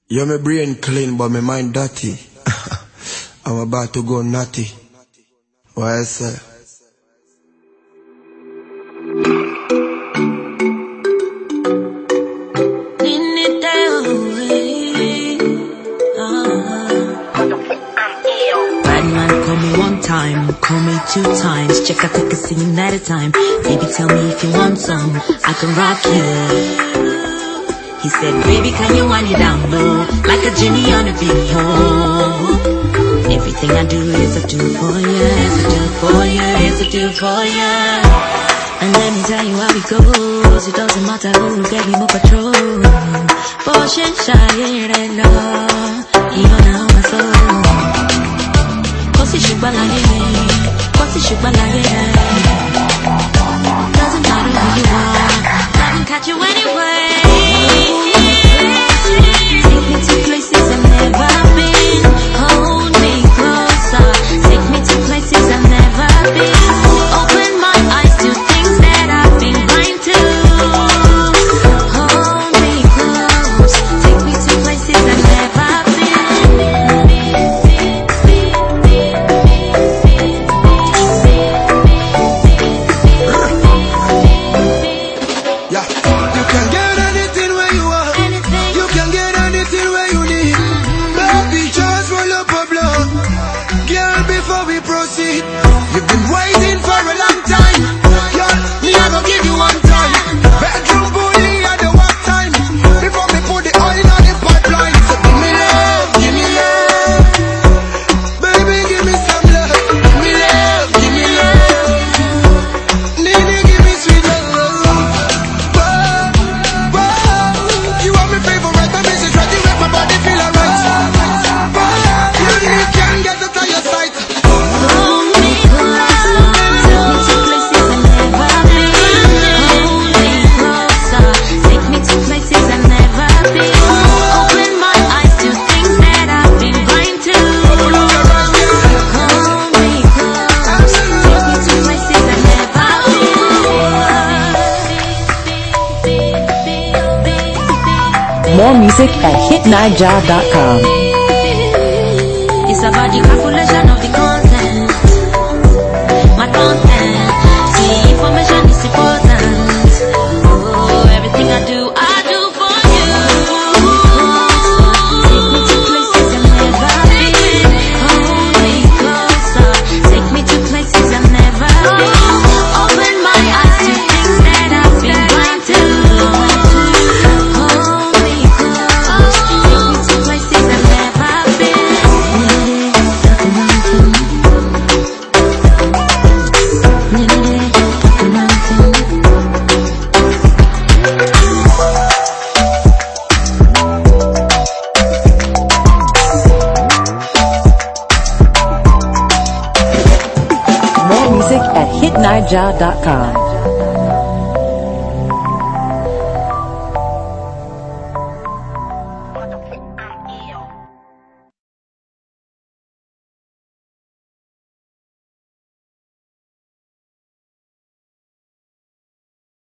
Yeah, my brain clean, but my mind dirty. I'm about to go nutty. What I say? Time, call me 2 times, check I take a scene at a time. Baby, tell me if you want some, I can rock you. He said, baby, can you wind it down low, like a genie on a big pole. Everything I do is a do for you, is a do for you, is a do for you. And let me tell you how it goes, it doesn't matter who gave me more patrol. Potion shy, love, even now my soul. Doesn't matter who you are, I can catch you anyway. Take me to places I've never been. Hold me closer. Take me to places I've never been. Open my eyes to things that I've been blind to. Hold me close. Take me to places I've never been. You've been waiting for a long time. Girl, me I gon' give you one time. Bedroom bully at the one time. Before me put the oil on the pipeline. So give me love, give me love. Baby, give me some love. Give me love, give me love. Nene, give me sweet love. Whoa, whoa. You are my favorite, my message right, you make my body feel alright. You can't get out of your sight. More music at hitniger.com. It's about the calculation of the content. My content. See, information is important. Oh, everything I do for you. Take me to places I've never been. Hold me closer. Take me to places I've never been. Open my eyes to things that I've been blind to. More music at hitniger.com.